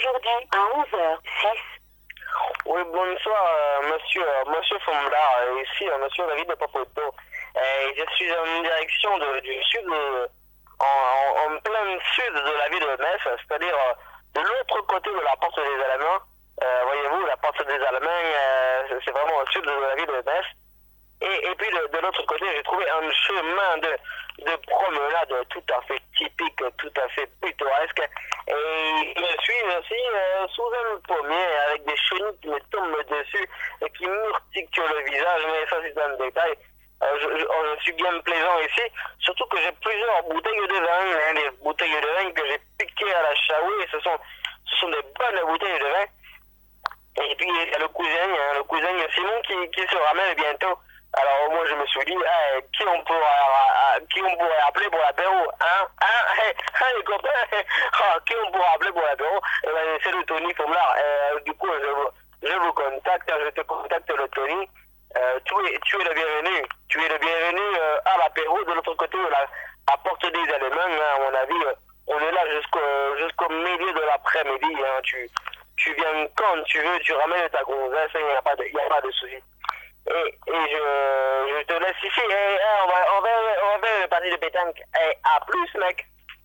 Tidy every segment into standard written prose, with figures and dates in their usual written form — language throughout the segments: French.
aujourd'hui à 11h06. Oui, bonsoir, monsieur Fomblard. Ici, monsieur David de Papoto. Je suis en direction du sud, en plein sud de la ville de Metz, c'est-à-dire de l'autre côté de la porte des Allemands. Voyez-vous, la porte des Allemands, c'est vraiment au sud de la ville de Metz. Et puis de l'autre côté, j'ai trouvé un chemin de promenade tout à fait typique, tout à fait pittoresque. Et je suis aussi sous un pommier avec des chenilles qui me tombent dessus et qui m'urtiquent le visage, mais ça c'est un détail. Je suis bien plaisant ici, surtout que j'ai plusieurs bouteilles de vin, des bouteilles de vin que j'ai piquées à la chaouée, ce sont des bonnes bouteilles de vin. Et puis il y a le cousin Simon qui se ramène bientôt. Alors moi je me suis dit, qui on pourrait appeler pour l'apéro, les copains, qui on pourrait appeler pour l'apéro? Eh ben, c'est le Tony Fomblard. Du coup je vous contacte, je te contacte le Tony. Tu es le bienvenu. Tu es le bienvenu à l'apéro de l'autre côté de la porte des Allemands. À mon avis, on est là jusqu'au milieu de l'après-midi. Tu viens quand tu veux, tu ramènes ta gonzesse, il n'y a pas de souci. Et je te laisse ici. On va faire une partie de pétanque. À plus, mec.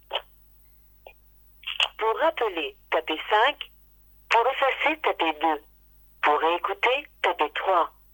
Pour rappeler, tapez 5. Pour effacer, tapez 2. Pour réécouter, tapez 3.